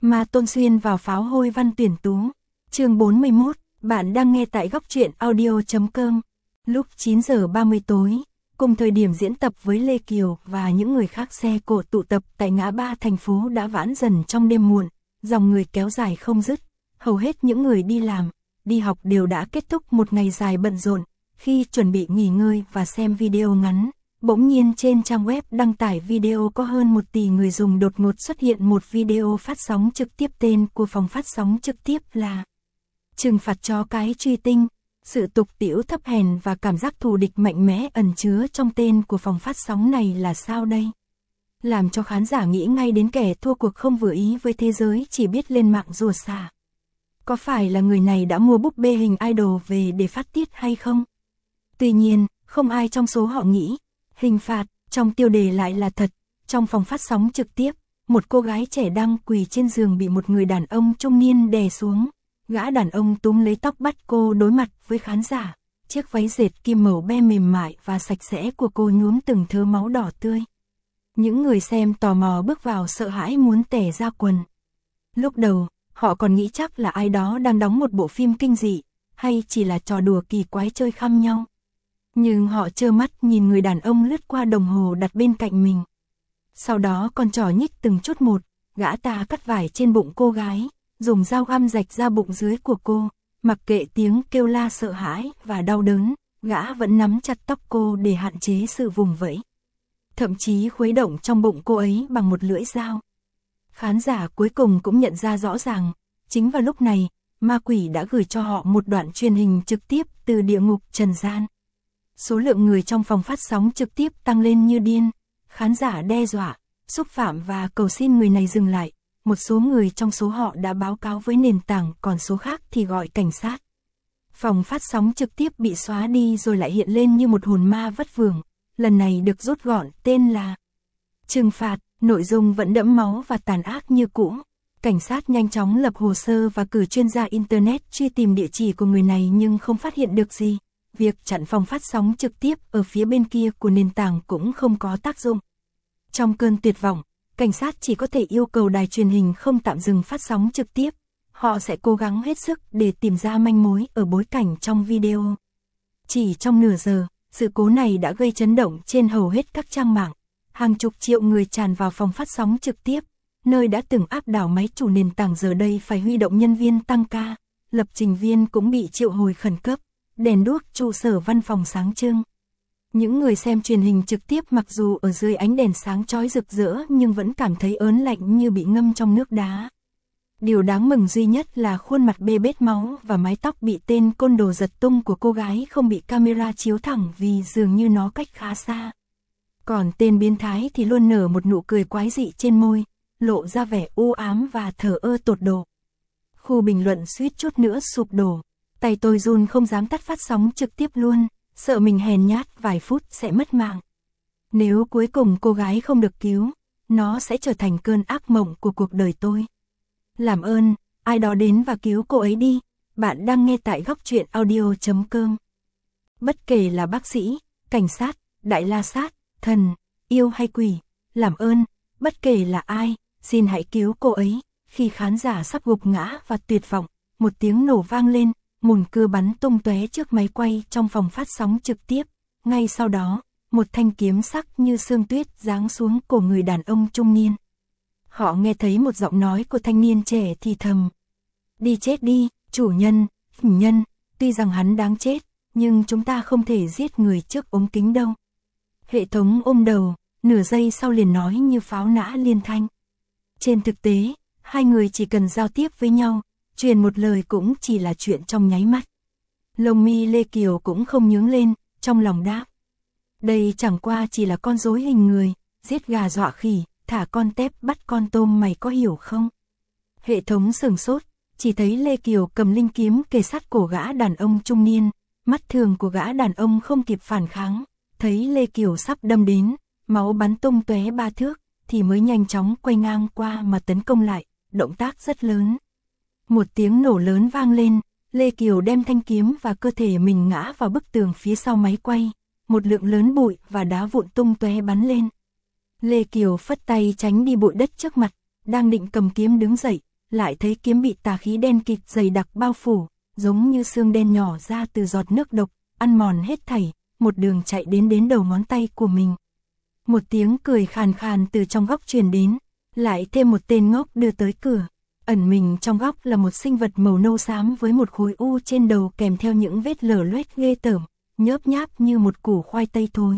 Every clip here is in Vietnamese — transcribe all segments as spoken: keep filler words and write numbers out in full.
Ma Tôn xuyên vào pháo hôi văn tuyển tú. Chương bốn mươi mốt, bạn đang nghe tại góc truyện audio chấm com. Lúc chín giờ ba mươi tối, cùng thời điểm diễn tập với Lê Kiều và những người khác, xe cộ tụ tập tại ngã ba thành phố đã vãn dần trong đêm muộn, dòng người kéo dài không dứt. Hầu hết những người đi làm, đi học đều đã kết thúc một ngày dài bận rộn. Khi chuẩn bị nghỉ ngơi và xem video ngắn, bỗng nhiên trên trang web đăng tải video có hơn một tỷ người dùng đột ngột xuất hiện một video phát sóng trực tiếp. Tên của phòng phát sóng trực tiếp là Trừng phạt chó cái truy tinh. Sự tục tĩu thấp hèn và cảm giác thù địch mạnh mẽ ẩn chứa trong tên của phòng phát sóng này là sao đây? Làm cho khán giả nghĩ ngay đến kẻ thua cuộc không vừa ý với thế giới chỉ biết lên mạng rủa xả. Có phải là người này đã mua búp bê hình idol về để phát tiết hay không? Tuy nhiên, không ai trong số họ nghĩ hình phạt trong tiêu đề lại là thật. Trong phòng phát sóng trực tiếp, một cô gái trẻ đang quỳ trên giường bị một người đàn ông trung niên đè xuống. Gã đàn ông túm lấy tóc bắt cô đối mặt với khán giả. Chiếc váy dệt kim màu be mềm mại và sạch sẽ của cô nhuốm từng thớ máu đỏ tươi. Những người xem tò mò bước vào sợ hãi muốn tè ra quần. Lúc đầu, họ còn nghĩ chắc là ai đó đang đóng một bộ phim kinh dị, hay chỉ là trò đùa kỳ quái chơi khăm nhau. Nhưng họ trơ mắt nhìn người đàn ông lướt qua đồng hồ đặt bên cạnh mình. Sau đó con trỏ nhích từng chút một, gã ta cắt vải trên bụng cô gái, dùng dao găm rạch ra bụng dưới của cô. Mặc kệ tiếng kêu la sợ hãi và đau đớn, gã vẫn nắm chặt tóc cô để hạn chế sự vùng vẫy. Thậm chí khuấy động trong bụng cô ấy bằng một lưỡi dao. Khán giả cuối cùng cũng nhận ra rõ ràng, chính vào lúc này, ma quỷ đã gửi cho họ một đoạn truyền hình trực tiếp từ địa ngục trần gian. Số lượng người trong phòng phát sóng trực tiếp tăng lên như điên. Khán giả đe dọa, xúc phạm và cầu xin người này dừng lại. Một số người trong số họ đã báo cáo với nền tảng, còn số khác thì gọi cảnh sát. Phòng phát sóng trực tiếp bị xóa đi rồi lại hiện lên như một hồn ma vất vưởng. Lần này được rút gọn tên là Trừng phạt, nội dung vẫn đẫm máu và tàn ác như cũ. Cảnh sát nhanh chóng lập hồ sơ và cử chuyên gia Internet truy tìm địa chỉ của người này nhưng không phát hiện được gì. Việc chặn phòng phát sóng trực tiếp ở phía bên kia của nền tảng cũng không có tác dụng. Trong cơn tuyệt vọng, cảnh sát chỉ có thể yêu cầu đài truyền hình không tạm dừng phát sóng trực tiếp. Họ sẽ cố gắng hết sức để tìm ra manh mối ở bối cảnh trong video. Chỉ trong nửa giờ, sự cố này đã gây chấn động trên hầu hết các trang mạng. Hàng chục triệu người tràn vào phòng phát sóng trực tiếp, nơi đã từng áp đảo máy chủ nền tảng giờ đây phải huy động nhân viên tăng ca. Lập trình viên cũng bị triệu hồi khẩn cấp. Đèn đuốc trụ sở văn phòng sáng trưng. Những người xem truyền hình trực tiếp mặc dù ở dưới ánh đèn sáng chói rực rỡ nhưng vẫn cảm thấy ớn lạnh như bị ngâm trong nước đá. Điều đáng mừng duy nhất là khuôn mặt bê bết máu và mái tóc bị tên côn đồ giật tung của cô gái không bị camera chiếu thẳng vì dường như nó cách khá xa. Còn tên biến thái thì luôn nở một nụ cười quái dị trên môi, lộ ra vẻ u ám và thờ ơ tột độ. Khu bình luận suýt chút nữa sụp đổ. Tay tôi run không dám tắt phát sóng trực tiếp luôn, sợ mình hèn nhát vài phút sẽ mất mạng. Nếu cuối cùng cô gái không được cứu, nó sẽ trở thành cơn ác mộng của cuộc đời tôi. Làm ơn, ai đó đến và cứu cô ấy đi. Bạn đang nghe tại góc truyện audio chấm com. Bất kể là bác sĩ, cảnh sát, đại la sát, thần, yêu hay quỷ, làm ơn, bất kể là ai, xin hãy cứu cô ấy. Khi khán giả sắp gục ngã và tuyệt vọng, một tiếng nổ vang lên. Mùn cưa bắn tung tóe trước máy quay trong phòng phát sóng trực tiếp. Ngay sau đó, một thanh kiếm sắc như sương tuyết giáng xuống cổ người đàn ông trung niên. Họ nghe thấy một giọng nói của thanh niên trẻ thì thầm. Đi chết đi, chủ nhân, nhân, tuy rằng hắn đáng chết, nhưng chúng ta không thể giết người trước ống kính đâu. Hệ thống ôm đầu, nửa giây sau liền nói như pháo nã liên thanh. Trên thực tế, hai người chỉ cần giao tiếp với nhau, truyền một lời cũng chỉ là chuyện trong nháy mắt. Lông mi Lê Kiều cũng không nhướng lên, trong lòng đáp. Đây chẳng qua chỉ là con rối hình người, giết gà dọa khỉ, thả con tép bắt con tôm, mày có hiểu không? Hệ thống sửng sốt, chỉ thấy Lê Kiều cầm linh kiếm kề sát cổ gã đàn ông trung niên. Mắt thường của gã đàn ông không kịp phản kháng, thấy Lê Kiều sắp đâm đến, máu bắn tung tóe ba thước, thì mới nhanh chóng quay ngang qua mà tấn công lại, động tác rất lớn. Một tiếng nổ lớn vang lên, Lê Kiều đem thanh kiếm và cơ thể mình ngã vào bức tường phía sau máy quay, một lượng lớn bụi và đá vụn tung tóe bắn lên. Lê Kiều phất tay tránh đi bụi đất trước mặt, đang định cầm kiếm đứng dậy, lại thấy kiếm bị tà khí đen kịt dày đặc bao phủ, giống như xương đen nhỏ ra từ giọt nước độc, ăn mòn hết thảy, một đường chạy đến đến đầu ngón tay của mình. Một tiếng cười khàn khàn từ trong góc truyền đến, lại thêm một tên ngốc đưa tới cửa. Ẩn mình trong góc là một sinh vật màu nâu xám với một khối u trên đầu kèm theo những vết lở loét ghê tởm, nhớp nháp như một củ khoai tây thối.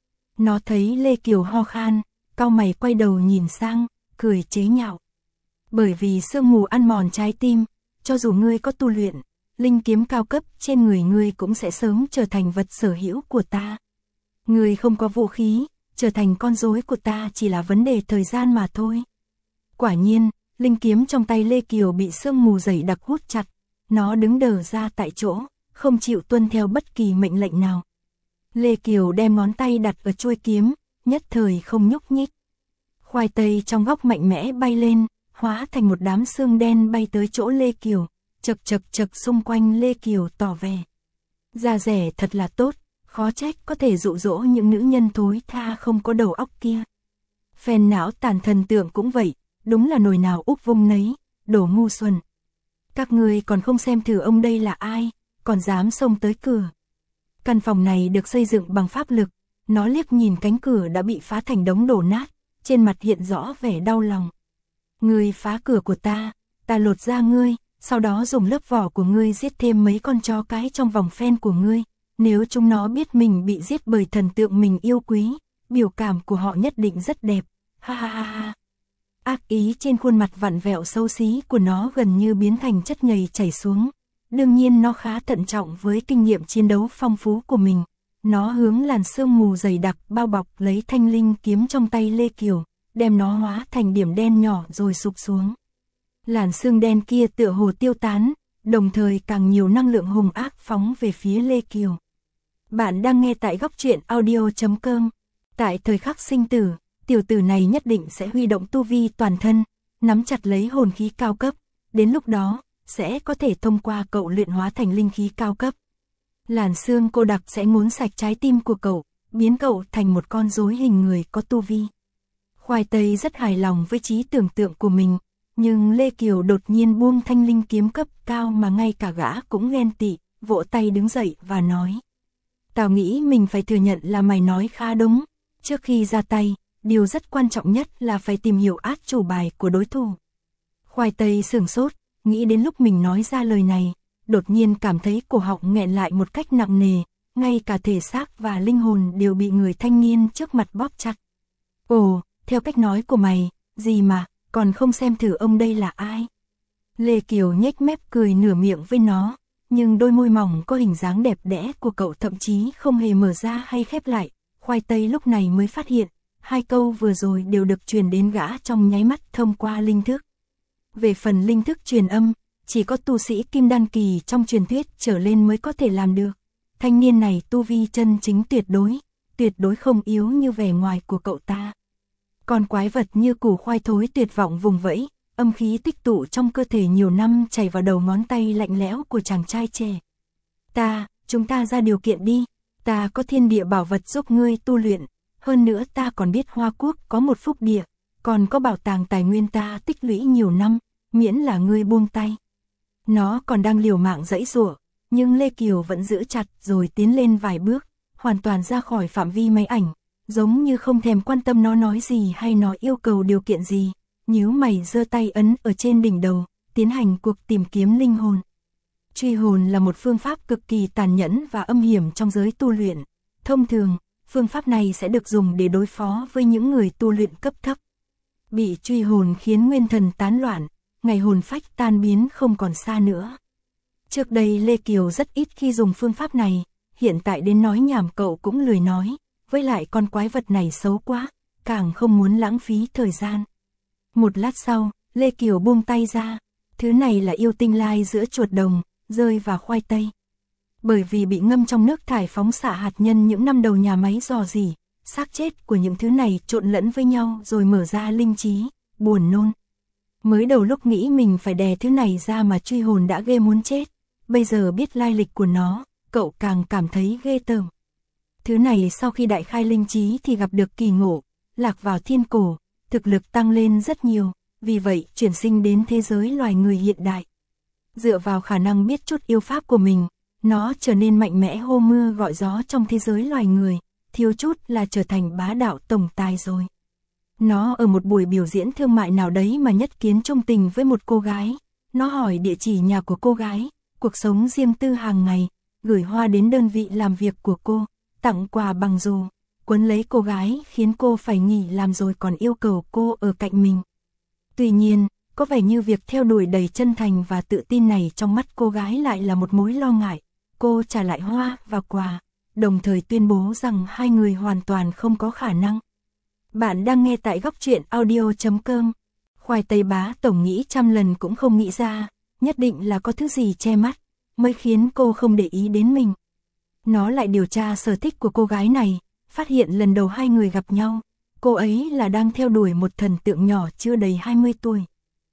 Nó thấy Lê Kiều ho khan, cau mày quay đầu nhìn sang, cười chế nhạo. Bởi vì sương mù ăn mòn trái tim, cho dù ngươi có tu luyện, linh kiếm cao cấp trên người ngươi cũng sẽ sớm trở thành vật sở hữu của ta. Ngươi không có vũ khí, trở thành con rối của ta chỉ là vấn đề thời gian mà thôi. Quả nhiên, linh kiếm trong tay Lê Kiều bị sương mù dày đặc hút chặt, nó đứng đờ ra tại chỗ, không chịu tuân theo bất kỳ mệnh lệnh nào. Lê Kiều đem ngón tay đặt ở chuôi kiếm, nhất thời không nhúc nhích. Khoai tây trong góc mạnh mẽ bay lên, hóa thành một đám xương đen bay tới chỗ Lê Kiều, chật chật chật xung quanh Lê Kiều tỏ vẻ. Da rẻ thật là tốt, khó trách có thể dụ dỗ những nữ nhân thối tha không có đầu óc kia. Phèn não tàn thần tượng cũng vậy, đúng là nồi nào úp vung nấy, đồ ngu xuẩn. Các người còn không xem thử ông đây là ai, còn dám xông tới cửa. Căn phòng này được xây dựng bằng pháp lực, nó liếc nhìn cánh cửa đã bị phá thành đống đổ nát, trên mặt hiện rõ vẻ đau lòng. Ngươi phá cửa của ta, ta lột da ngươi, sau đó dùng lớp vỏ của ngươi giết thêm mấy con chó cái trong vòng phen của ngươi. Nếu chúng nó biết mình bị giết bởi thần tượng mình yêu quý, biểu cảm của họ nhất định rất đẹp. Ha ha ha ha. Ác ý trên khuôn mặt vặn vẹo xấu xí của nó gần như biến thành chất nhầy chảy xuống. Đương nhiên nó khá thận trọng với kinh nghiệm chiến đấu phong phú của mình. Nó hướng làn sương mù dày đặc bao bọc lấy thanh linh kiếm trong tay Lê Kiều, đem nó hóa thành điểm đen nhỏ rồi sụp xuống. Làn sương đen kia tựa hồ tiêu tán, đồng thời càng nhiều năng lượng hung ác phóng về phía Lê Kiều. Bạn đang nghe tại góc truyện audio chấm com. Tại thời khắc sinh tử, tiểu tử này nhất định sẽ huy động tu vi toàn thân, nắm chặt lấy hồn khí cao cấp, đến lúc đó, sẽ có thể thông qua cậu luyện hóa thành linh khí cao cấp. Làn xương cô đặc sẽ muốn sạch trái tim của cậu, biến cậu thành một con rối hình người có tu vi. Khoai tây rất hài lòng với trí tưởng tượng của mình, nhưng Lê Kiều đột nhiên buông thanh linh kiếm cấp cao mà ngay cả gã cũng ghen tị, vỗ tay đứng dậy và nói. Tao nghĩ mình phải thừa nhận là mày nói khá đúng, trước khi ra tay, điều rất quan trọng nhất là phải tìm hiểu át chủ bài của đối thủ. Khoai tây sửng sốt, nghĩ đến lúc mình nói ra lời này, đột nhiên cảm thấy cổ họng nghẹn lại một cách nặng nề, ngay cả thể xác và linh hồn đều bị người thanh niên trước mặt bóp chặt. Ồ, theo cách nói của mày, gì mà, còn không xem thử ông đây là ai? Lê Kiều nhếch mép cười nửa miệng với nó, nhưng đôi môi mỏng có hình dáng đẹp đẽ của cậu thậm chí không hề mở ra hay khép lại. Khoai tây lúc này mới phát hiện, hai câu vừa rồi đều được truyền đến gã trong nháy mắt thông qua linh thức. Về phần linh thức truyền âm, chỉ có tu sĩ kim đan kỳ trong truyền thuyết trở lên mới có thể làm được. Thanh niên này tu vi chân chính tuyệt đối, tuyệt đối không yếu như vẻ ngoài của cậu ta. Còn quái vật như củ khoai thối tuyệt vọng vùng vẫy, âm khí tích tụ trong cơ thể nhiều năm chảy vào đầu ngón tay lạnh lẽo của chàng trai trẻ. Ta, chúng ta ra điều kiện đi, ta có thiên địa bảo vật giúp ngươi tu luyện, hơn nữa ta còn biết Hoa Quốc có một phúc địa, còn có bảo tàng tài nguyên ta tích lũy nhiều năm, miễn là ngươi buông tay. Nó còn đang liều mạng giãy giụa, nhưng Lê Kiều vẫn giữ chặt rồi tiến lên vài bước, hoàn toàn ra khỏi phạm vi máy ảnh, giống như không thèm quan tâm nó nói gì hay nó yêu cầu điều kiện gì. Nhíu mày giơ tay ấn ở trên đỉnh đầu, tiến hành cuộc tìm kiếm linh hồn. Truy hồn là một phương pháp cực kỳ tàn nhẫn và âm hiểm trong giới tu luyện. Thông thường, phương pháp này sẽ được dùng để đối phó với những người tu luyện cấp thấp. Bị truy hồn khiến nguyên thần tán loạn, ngày hồn phách tan biến không còn xa nữa. Trước đây Lê Kiều rất ít khi dùng phương pháp này, hiện tại đến nói nhảm cậu cũng lười nói, với lại con quái vật này xấu quá, càng không muốn lãng phí thời gian. Một lát sau, Lê Kiều buông tay ra, thứ này là yêu tinh lai giữa chuột đồng, rơi vào khoai tây. Bởi vì bị ngâm trong nước thải phóng xạ hạt nhân những năm đầu nhà máy rò rỉ, xác chết của những thứ này trộn lẫn với nhau rồi mở ra linh trí, buồn nôn. Mới đầu lúc nghĩ mình phải đè thứ này ra mà truy hồn đã ghê muốn chết, bây giờ biết lai lịch của nó, cậu càng cảm thấy ghê tởm. Thứ này sau khi đại khai linh trí thì gặp được kỳ ngộ, lạc vào thiên cổ, thực lực tăng lên rất nhiều, vì vậy chuyển sinh đến thế giới loài người hiện đại. Dựa vào khả năng biết chút yêu pháp của mình, nó trở nên mạnh mẽ hô mưa gọi gió trong thế giới loài người, thiếu chút là trở thành bá đạo tổng tài rồi. Nó ở một buổi biểu diễn thương mại nào đấy mà nhất kiến trung tình với một cô gái. Nó hỏi địa chỉ nhà của cô gái, cuộc sống riêng tư hàng ngày, gửi hoa đến đơn vị làm việc của cô, tặng quà bằng dù, quấn lấy cô gái khiến cô phải nghỉ làm rồi còn yêu cầu cô ở cạnh mình. Tuy nhiên, có vẻ như việc theo đuổi đầy chân thành và tự tin này trong mắt cô gái lại là một mối lo ngại. Cô trả lại hoa và quà, đồng thời tuyên bố rằng hai người hoàn toàn không có khả năng. Bạn đang nghe tại góc truyện audio chấm com. Khoai tây bá tổng nghĩ trăm lần cũng không nghĩ ra, nhất định là có thứ gì che mắt, mới khiến cô không để ý đến mình. Nó lại điều tra sở thích của cô gái này, phát hiện lần đầu hai người gặp nhau, cô ấy là đang theo đuổi một thần tượng nhỏ chưa đầy hai mươi tuổi.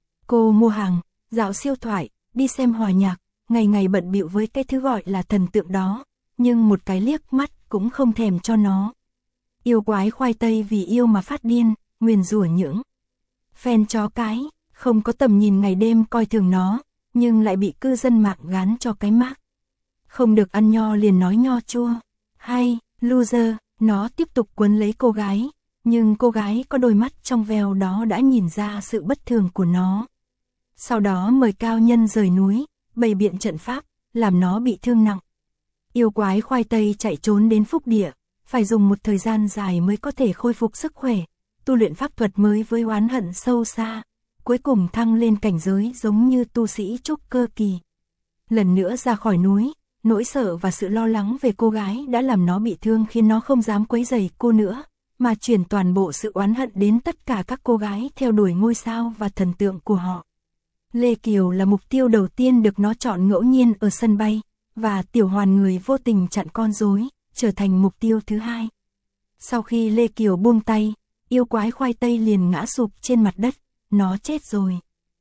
Cô mua hàng, dạo siêu thoại, đi xem hòa nhạc, ngày ngày bận bịu với cái thứ gọi là thần tượng đó, nhưng một cái liếc mắt cũng không thèm cho nó. Yêu quái khoai tây vì yêu mà phát điên, nguyền rủa những fan chó cái, không có tầm nhìn ngày đêm coi thường nó, nhưng lại bị cư dân mạng gán cho cái mác. Không được ăn nho liền nói nho chua, hay, loser, nó tiếp tục quấn lấy cô gái, nhưng cô gái có đôi mắt trong veo đó đã nhìn ra sự bất thường của nó. Sau đó mời cao nhân rời núi, bày biện trận pháp, làm nó bị thương nặng. Yêu quái khoai tây chạy trốn đến phúc địa, phải dùng một thời gian dài mới có thể khôi phục sức khỏe, tu luyện pháp thuật mới với oán hận sâu xa, cuối cùng thăng lên cảnh giới giống như tu sĩ trúc cơ kỳ. Lần nữa ra khỏi núi, nỗi sợ và sự lo lắng về cô gái đã làm nó bị thương khiến nó không dám quấy rầy cô nữa, mà chuyển toàn bộ sự oán hận đến tất cả các cô gái theo đuổi ngôi sao và thần tượng của họ. Lê Kiều là mục tiêu đầu tiên được nó chọn ngẫu nhiên ở sân bay, và Tiểu Hoàn người vô tình chặn con rối, trở thành mục tiêu thứ hai. Sau khi Lê Kiều buông tay, yêu quái khoai tây liền ngã sụp trên mặt đất, nó chết rồi.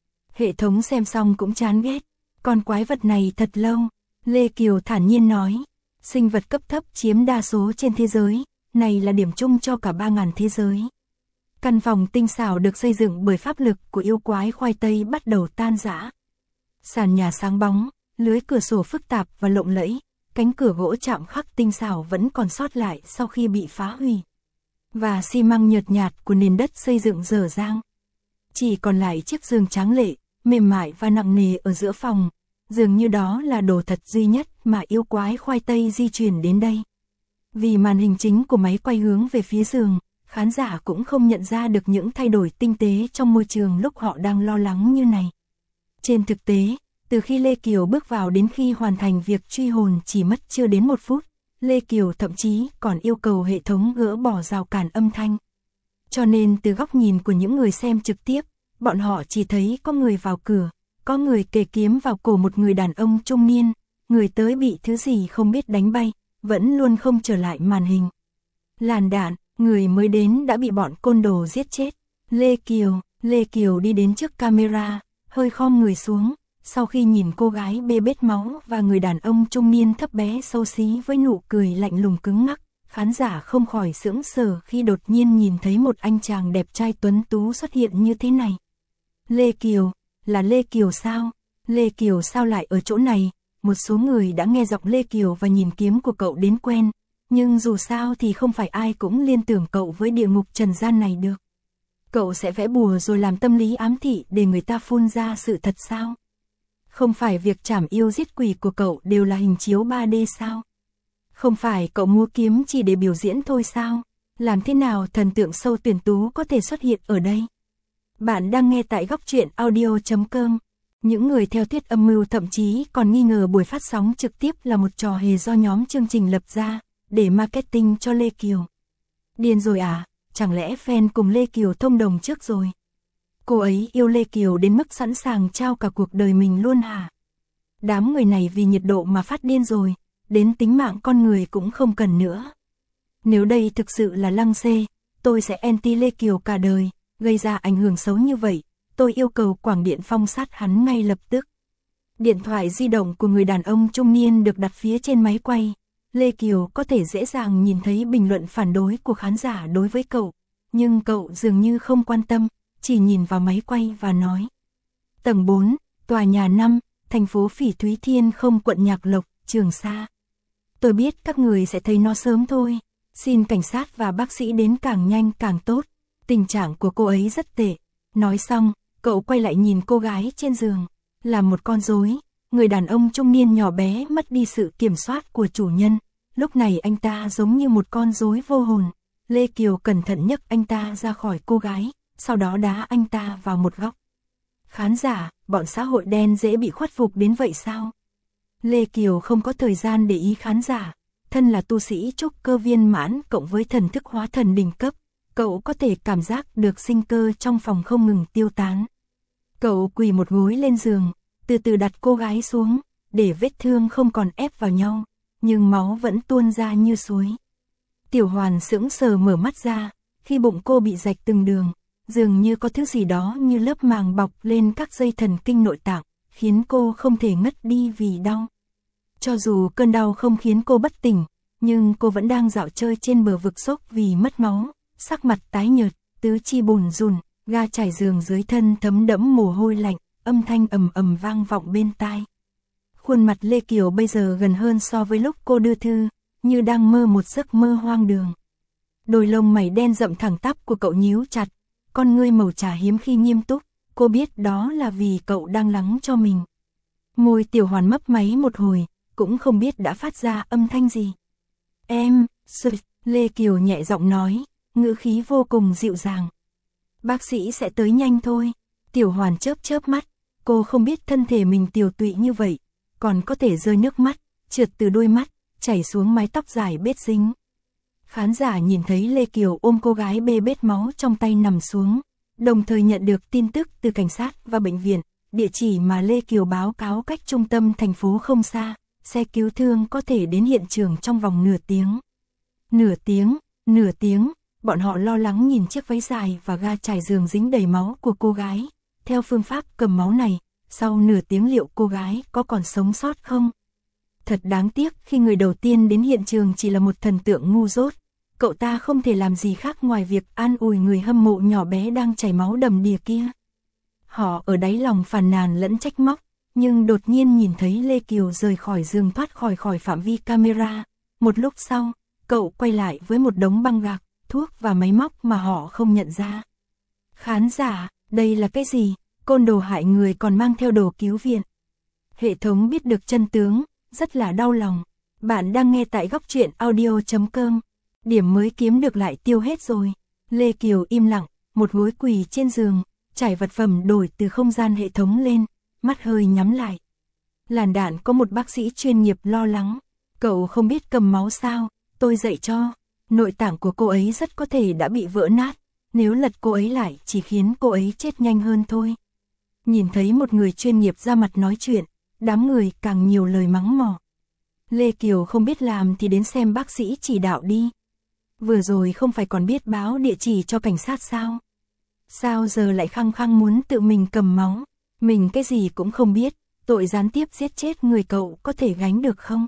Hệ thống xem xong cũng chán ghét, con quái vật này thật lâu, Lê Kiều thản nhiên nói, sinh vật cấp thấp chiếm đa số trên thế giới, này là điểm chung cho cả ba ngàn thế giới. Căn phòng tinh xảo được xây dựng bởi pháp lực của yêu quái khoai tây bắt đầu tan rã. Sàn nhà sáng bóng, lưới cửa sổ phức tạp và lộng lẫy, cánh cửa gỗ chạm khắc tinh xảo vẫn còn sót lại sau khi bị phá hủy. Và xi măng nhợt nhạt của nền đất xây dựng dở dang. Chỉ còn lại chiếc giường tráng lệ, mềm mại và nặng nề ở giữa phòng, dường như đó là đồ thật duy nhất mà yêu quái khoai tây di chuyển đến đây. Vì màn hình chính của máy quay hướng về phía giường, khán giả cũng không nhận ra được những thay đổi tinh tế trong môi trường lúc họ đang lo lắng như này. Trên thực tế, từ khi Lê Kiều bước vào đến khi hoàn thành việc truy hồn chỉ mất chưa đến một phút, Lê Kiều thậm chí còn yêu cầu hệ thống gỡ bỏ rào cản âm thanh. Cho nên từ góc nhìn của những người xem trực tiếp, bọn họ chỉ thấy có người vào cửa, có người kề kiếm vào cổ một người đàn ông trung niên, người tới bị thứ gì không biết đánh bay, vẫn luôn không trở lại màn hình. Làn đạn, người mới đến đã bị bọn côn đồ giết chết. Lê Kiều, Lê Kiều đi đến trước camera, hơi khom người xuống, sau khi nhìn cô gái bê bết máu và người đàn ông trung niên thấp bé xấu xí với nụ cười lạnh lùng cứng ngắc, khán giả không khỏi sững sờ khi đột nhiên nhìn thấy một anh chàng đẹp trai tuấn tú xuất hiện như thế này. Lê Kiều, là Lê Kiều sao? Lê Kiều sao lại ở chỗ này? Một số người đã nghe giọng Lê Kiều và nhìn kiếm của cậu đến quen, nhưng dù sao thì không phải ai cũng liên tưởng cậu với địa ngục trần gian này được. Cậu sẽ vẽ bùa rồi làm tâm lý ám thị để người ta phun ra sự thật sao? Không phải việc trảm yêu giết quỷ của cậu đều là hình chiếu ba D sao? Không phải cậu múa kiếm chỉ để biểu diễn thôi sao? Làm thế nào thần tượng sâu tuyển tú có thể xuất hiện ở đây? Bạn đang nghe tại góc truyện audio chấm com. Những người theo thuyết âm mưu thậm chí còn nghi ngờ buổi phát sóng trực tiếp là một trò hề do nhóm chương trình lập ra, để marketing cho Lê Kiều. Điên rồi à, chẳng lẽ fan cùng Lê Kiều thông đồng trước rồi? Cô ấy yêu Lê Kiều đến mức sẵn sàng trao cả cuộc đời mình luôn hả? Đám người này vì nhiệt độ mà phát điên rồi, đến tính mạng con người cũng không cần nữa. Nếu đây thực sự là lăng xê, tôi sẽ anti Lê Kiều cả đời, gây ra ảnh hưởng xấu như vậy, tôi yêu cầu Quảng Điện phong sát hắn ngay lập tức. Điện thoại di động của người đàn ông trung niên được đặt phía trên máy quay. Lê Kiều có thể dễ dàng nhìn thấy bình luận phản đối của khán giả đối với cậu, nhưng cậu dường như không quan tâm, chỉ nhìn vào máy quay và nói. Tầng bốn, tòa nhà năm, thành phố Phỉ Thúy Thiên không, quận Nhạc Lộc, Trường Sa. Tôi biết các người sẽ thấy nó sớm thôi. Xin cảnh sát và bác sĩ đến càng nhanh càng tốt. Tình trạng của cô ấy rất tệ. Nói xong, cậu quay lại nhìn cô gái trên giường. Là một con rối. Người đàn ông trung niên nhỏ bé mất đi sự kiểm soát của chủ nhân. Lúc này anh ta giống như một con rối vô hồn. Lê Kiều cẩn thận nhấc anh ta ra khỏi cô gái, sau đó đá anh ta vào một góc. Khán giả, bọn xã hội đen dễ bị khuất phục đến vậy sao? Lê Kiều không có thời gian để ý khán giả. Thân là tu sĩ trúc cơ viên mãn cộng với thần thức hóa thần đỉnh cấp, cậu có thể cảm giác được sinh cơ trong phòng không ngừng tiêu tán. Cậu quỳ một gối lên giường, từ từ đặt cô gái xuống, để vết thương không còn ép vào nhau, nhưng máu vẫn tuôn ra như suối. Tiểu Hoàn sững sờ mở mắt ra, khi bụng cô bị rạch từng đường, dường như có thứ gì đó như lớp màng bọc lên các dây thần kinh nội tạng, khiến cô không thể ngất đi vì đau. Cho dù cơn đau không khiến cô bất tỉnh, nhưng cô vẫn đang dạo chơi trên bờ vực sốc vì mất máu, sắc mặt tái nhợt, tứ chi bùn rùn, ga trải giường dưới thân thấm đẫm mồ hôi lạnh, âm thanh ầm ầm vang vọng bên tai. Khuôn mặt Lê Kiều bây giờ gần hơn so với lúc cô đưa thư, như đang mơ một giấc mơ hoang đường. Đôi lông mày đen rậm thẳng tắp của cậu nhíu chặt, con ngươi màu trà hiếm khi nghiêm túc, cô biết đó là vì cậu đang lắng cho mình. Môi Tiểu Hoàn mấp máy một hồi, cũng không biết đã phát ra âm thanh gì. Em, sụt, Lê Kiều nhẹ giọng nói, ngữ khí vô cùng dịu dàng. Bác sĩ sẽ tới nhanh thôi. Tiểu Hoàn chớp chớp mắt, cô không biết thân thể mình tiều tụy như vậy, còn có thể rơi nước mắt, trượt từ đôi mắt, chảy xuống mái tóc dài bết dính. Khán giả nhìn thấy Lê Kiều ôm cô gái bê bết máu trong tay nằm xuống, đồng thời nhận được tin tức từ cảnh sát và bệnh viện, địa chỉ mà Lê Kiều báo cáo cách trung tâm thành phố không xa, xe cứu thương có thể đến hiện trường trong vòng nửa tiếng. Nửa tiếng, nửa tiếng, bọn họ lo lắng nhìn chiếc váy dài và ga trải giường dính đầy máu của cô gái. Theo phương pháp cầm máu này, sau nửa tiếng liệu cô gái có còn sống sót không? Thật đáng tiếc khi người đầu tiên đến hiện trường chỉ là một thần tượng ngu dốt. Cậu ta không thể làm gì khác ngoài việc an ủi người hâm mộ nhỏ bé đang chảy máu đầm đìa kia. Họ ở đáy lòng phàn nàn lẫn trách móc, nhưng đột nhiên nhìn thấy Lê Kiều rời khỏi giường thoát khỏi khỏi phạm vi camera. Một lúc sau, cậu quay lại với một đống băng gạc, thuốc và máy móc mà họ không nhận ra. Khán giả, đây là cái gì? Côn đồ hại người còn mang theo đồ cứu viện. Hệ thống biết được chân tướng, rất là đau lòng. Bạn đang nghe tại góc truyện audio chấm com. Điểm mới kiếm được lại tiêu hết rồi. Lê Kiều im lặng, một gối quỳ trên giường, trải vật phẩm đổi từ không gian hệ thống lên, mắt hơi nhắm lại. Làn đạn có một bác sĩ chuyên nghiệp lo lắng. Cậu không biết cầm máu sao, tôi dạy cho. Nội tạng của cô ấy rất có thể đã bị vỡ nát, nếu lật cô ấy lại chỉ khiến cô ấy chết nhanh hơn thôi. Nhìn thấy một người chuyên nghiệp ra mặt nói chuyện, đám người càng nhiều lời mắng mỏ. Lê Kiều không biết làm thì đến xem bác sĩ chỉ đạo đi. Vừa rồi không phải còn biết báo địa chỉ cho cảnh sát sao? Sao giờ lại khăng khăng muốn tự mình cầm máu? Mình cái gì cũng không biết, tội gián tiếp giết chết người cậu có thể gánh được không?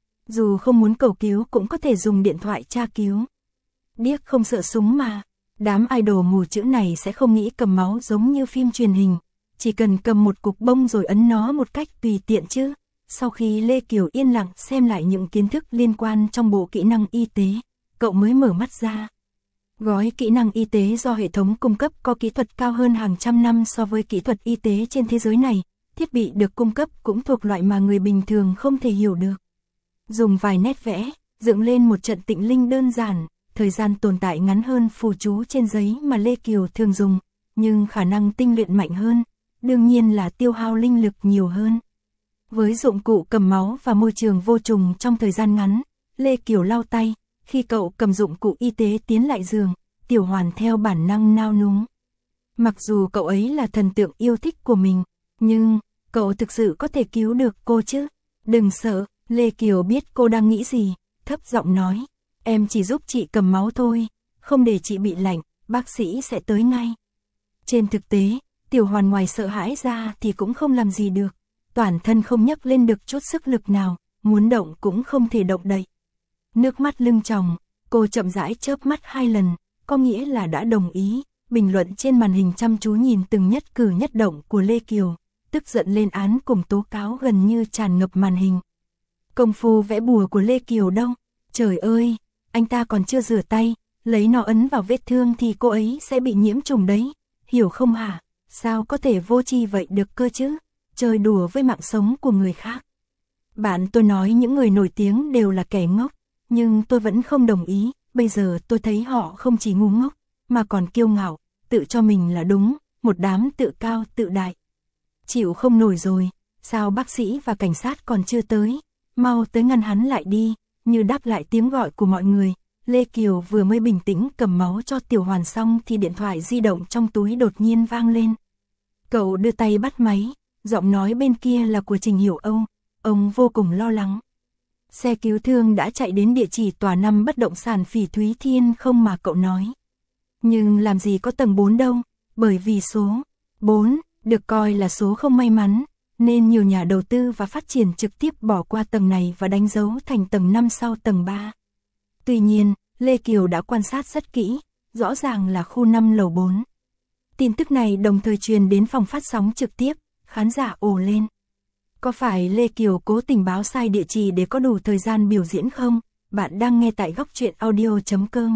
Dù không muốn cầu cứu cũng có thể dùng điện thoại tra cứu. Điếc không sợ súng mà. Đám idol mù chữ này sẽ không nghĩ cầm máu giống như phim truyền hình. Chỉ cần cầm một cục bông rồi ấn nó một cách tùy tiện chứ. Sau khi Lê Kiều yên lặng xem lại những kiến thức liên quan trong bộ kỹ năng y tế, cậu mới mở mắt ra. Gói kỹ năng y tế do hệ thống cung cấp có kỹ thuật cao hơn hàng trăm năm so với kỹ thuật y tế trên thế giới này. Thiết bị được cung cấp cũng thuộc loại mà người bình thường không thể hiểu được. Dùng vài nét vẽ, dựng lên một trận tịnh linh đơn giản, thời gian tồn tại ngắn hơn phù chú trên giấy mà Lê Kiều thường dùng, nhưng khả năng tinh luyện mạnh hơn, đương nhiên là tiêu hao linh lực nhiều hơn. Với dụng cụ cầm máu và môi trường vô trùng trong thời gian ngắn, Lê Kiều lau tay, khi cậu cầm dụng cụ y tế tiến lại giường, Tiểu Hoàn theo bản năng nao núng. Mặc dù cậu ấy là thần tượng yêu thích của mình, nhưng cậu thực sự có thể cứu được cô chứ? Đừng sợ, Lê Kiều biết cô đang nghĩ gì, thấp giọng nói, em chỉ giúp chị cầm máu thôi, không để chị bị lạnh, bác sĩ sẽ tới ngay. Trên thực tế, Tiểu Hoàn ngoài sợ hãi ra thì cũng không làm gì được, toàn thân không nhấc lên được chút sức lực nào, muốn động cũng không thể động đậy. Nước mắt lưng tròng, cô chậm rãi chớp mắt hai lần, có nghĩa là đã đồng ý, bình luận trên màn hình chăm chú nhìn từng nhất cử nhất động của Lê Kiều, tức giận lên án cùng tố cáo gần như tràn ngập màn hình. Công phu vẽ bùa của Lê Kiều đâu? Trời ơi, anh ta còn chưa rửa tay, lấy nó ấn vào vết thương thì cô ấy sẽ bị nhiễm trùng đấy, hiểu không hả? Sao có thể vô tri vậy được cơ chứ? Chơi đùa với mạng sống của người khác. Bạn tôi nói những người nổi tiếng đều là kẻ ngốc, nhưng tôi vẫn không đồng ý, bây giờ tôi thấy họ không chỉ ngu ngốc, mà còn kiêu ngạo, tự cho mình là đúng, một đám tự cao tự đại. Chịu không nổi rồi, sao bác sĩ và cảnh sát còn chưa tới, mau tới ngăn hắn lại đi, như đáp lại tiếng gọi của mọi người. Lê Kiều vừa mới bình tĩnh cầm máu cho Tiểu Hoàn xong thì điện thoại di động trong túi đột nhiên vang lên. Cậu đưa tay bắt máy, giọng nói bên kia là của Trình Hiểu Âu, ông vô cùng lo lắng. Xe cứu thương đã chạy đến địa chỉ tòa năm bất động sản Phỉ Thúy Thiên không mà cậu nói. Nhưng làm gì có tầng bốn đâu, bởi vì số bốn được coi là số không may mắn, nên nhiều nhà đầu tư và phát triển trực tiếp bỏ qua tầng này và đánh dấu thành tầng năm sau tầng ba. Tuy nhiên, Lê Kiều đã quan sát rất kỹ, rõ ràng là khu năm lầu bốn. Tin tức này đồng thời truyền đến phòng phát sóng trực tiếp, khán giả ồ lên. Có phải Lê Kiều cố tình báo sai địa chỉ để có đủ thời gian biểu diễn không? Bạn đang nghe tại góc truyện audio chấm com.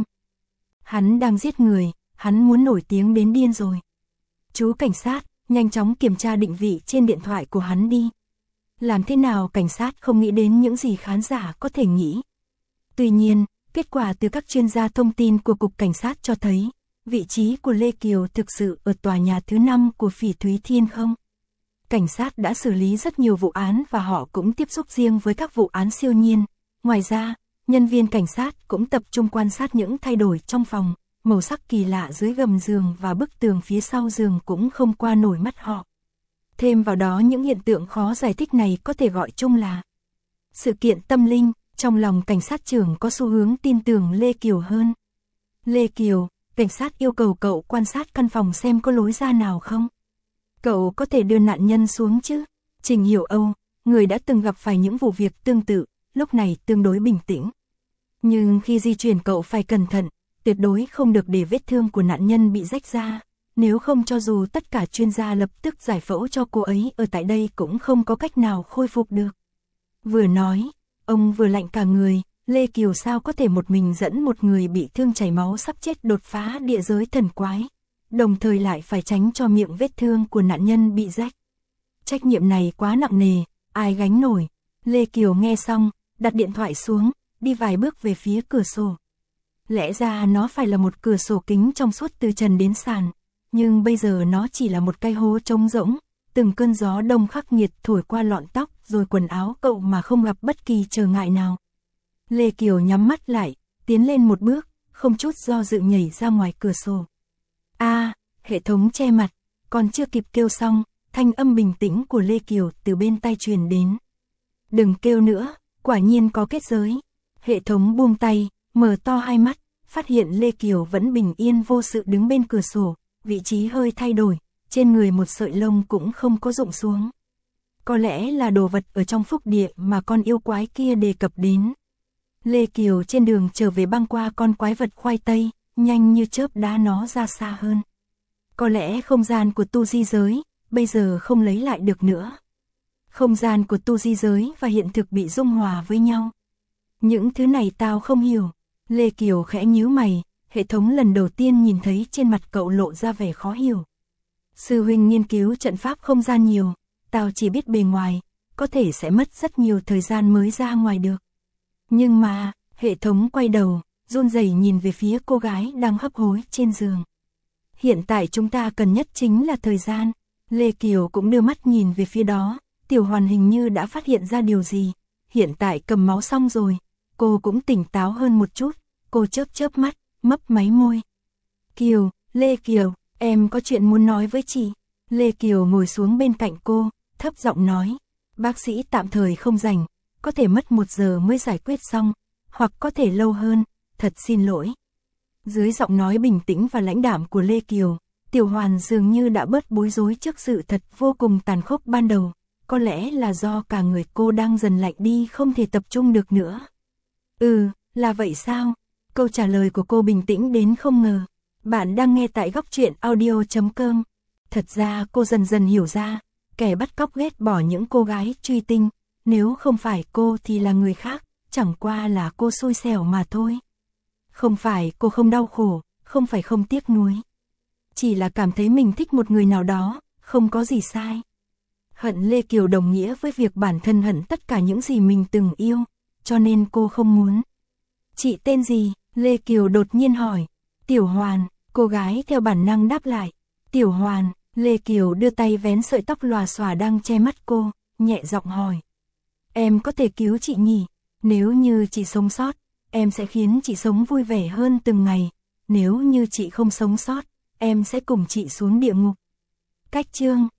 Hắn đang giết người, hắn muốn nổi tiếng đến điên rồi. Chú cảnh sát, nhanh chóng kiểm tra định vị trên điện thoại của hắn đi. Làm thế nào cảnh sát không nghĩ đến những gì khán giả có thể nghĩ? Tuy nhiên, kết quả từ các chuyên gia thông tin của Cục Cảnh sát cho thấy, vị trí của Lê Kiều thực sự ở tòa nhà thứ năm của Phỉ Thúy Thiên không? Cảnh sát đã xử lý rất nhiều vụ án và họ cũng tiếp xúc riêng với các vụ án siêu nhiên. Ngoài ra, nhân viên cảnh sát cũng tập trung quan sát những thay đổi trong phòng, màu sắc kỳ lạ dưới gầm giường và bức tường phía sau giường cũng không qua nổi mắt họ. Thêm vào đó những hiện tượng khó giải thích này có thể gọi chung là sự kiện tâm linh. Trong lòng cảnh sát trưởng có xu hướng tin tưởng Lê Kiều hơn. Lê Kiều, cảnh sát yêu cầu cậu quan sát căn phòng xem có lối ra nào không. Cậu có thể đưa nạn nhân xuống chứ? Trình Hiểu Âu, người đã từng gặp phải những vụ việc tương tự, lúc này tương đối bình tĩnh. Nhưng khi di chuyển cậu phải cẩn thận, tuyệt đối không được để vết thương của nạn nhân bị rách ra. Nếu không cho dù tất cả chuyên gia lập tức giải phẫu cho cô ấy ở tại đây cũng không có cách nào khôi phục được. Vừa nói, ông vừa lạnh cả người, Lê Kiều sao có thể một mình dẫn một người bị thương chảy máu sắp chết đột phá địa giới thần quái, đồng thời lại phải tránh cho miệng vết thương của nạn nhân bị rách. Trách nhiệm này quá nặng nề, ai gánh nổi. Lê Kiều nghe xong, đặt điện thoại xuống, đi vài bước về phía cửa sổ. Lẽ ra nó phải là một cửa sổ kính trong suốt từ trần đến sàn, nhưng bây giờ nó chỉ là một cái hố trống rỗng. Từng cơn gió đông khắc nghiệt thổi qua lọn tóc rồi quần áo cậu mà không gặp bất kỳ trở ngại nào. Lê Kiều nhắm mắt lại, tiến lên một bước, không chút do dự nhảy ra ngoài cửa sổ. A, à, hệ thống che mặt, còn chưa kịp kêu xong, thanh âm bình tĩnh của Lê Kiều từ bên tai truyền đến. Đừng kêu nữa, quả nhiên có kết giới. Hệ thống buông tay, mở to hai mắt, phát hiện Lê Kiều vẫn bình yên vô sự đứng bên cửa sổ, vị trí hơi thay đổi. Trên người một sợi lông cũng không có rụng xuống. Có lẽ là đồ vật ở trong phúc địa mà con yêu quái kia đề cập đến. Lê Kiều trên đường trở về băng qua con quái vật khoai tây, nhanh như chớp đá nó ra xa hơn. Có lẽ không gian của tu di giới, bây giờ không lấy lại được nữa. Không gian của tu di giới và hiện thực bị dung hòa với nhau. Những thứ này tao không hiểu. Lê Kiều khẽ nhíu mày, hệ thống lần đầu tiên nhìn thấy trên mặt cậu lộ ra vẻ khó hiểu. Sư huynh nghiên cứu trận pháp không gian nhiều, tao chỉ biết bề ngoài, có thể sẽ mất rất nhiều thời gian mới ra ngoài được. Nhưng mà, hệ thống quay đầu, run rẩy nhìn về phía cô gái đang hấp hối trên giường. Hiện tại chúng ta cần nhất chính là thời gian. Lê Kiều cũng đưa mắt nhìn về phía đó, Tiểu Hoàn hình như đã phát hiện ra điều gì. Hiện tại cầm máu xong rồi, cô cũng tỉnh táo hơn một chút, cô chớp chớp mắt, mấp máy môi. Kiều, Lê Kiều, em có chuyện muốn nói với chị. Lê Kiều ngồi xuống bên cạnh cô, thấp giọng nói. Bác sĩ tạm thời không rảnh, có thể mất một giờ mới giải quyết xong, hoặc có thể lâu hơn, thật xin lỗi. Dưới giọng nói bình tĩnh và lãnh đạm của Lê Kiều, Tiểu Hoàn dường như đã bớt bối rối trước sự thật vô cùng tàn khốc ban đầu. Có lẽ là do cả người cô đang dần lạnh đi không thể tập trung được nữa. Ừ, là vậy sao? Câu trả lời của cô bình tĩnh đến không ngờ. Bạn đang nghe tại góc truyện audio chấm com. Thật ra cô dần dần hiểu ra, kẻ bắt cóc ghét bỏ những cô gái truy tinh, nếu không phải cô thì là người khác, chẳng qua là cô xui xẻo mà thôi. Không phải cô không đau khổ, không phải không tiếc nuối. Chỉ là cảm thấy mình thích một người nào đó, không có gì sai. Hận Lê Kiều đồng nghĩa với việc bản thân hận tất cả những gì mình từng yêu, cho nên cô không muốn. Chị tên gì? Lê Kiều đột nhiên hỏi. Tiểu Hoàn, cô gái theo bản năng đáp lại. Tiểu Hoàn, Lê Kiều đưa tay vén sợi tóc lòa xòa đang che mắt cô, nhẹ giọng hỏi. Em có thể cứu chị nhỉ? Nếu như chị sống sót, em sẽ khiến chị sống vui vẻ hơn từng ngày. Nếu như chị không sống sót, em sẽ cùng chị xuống địa ngục. Cách chương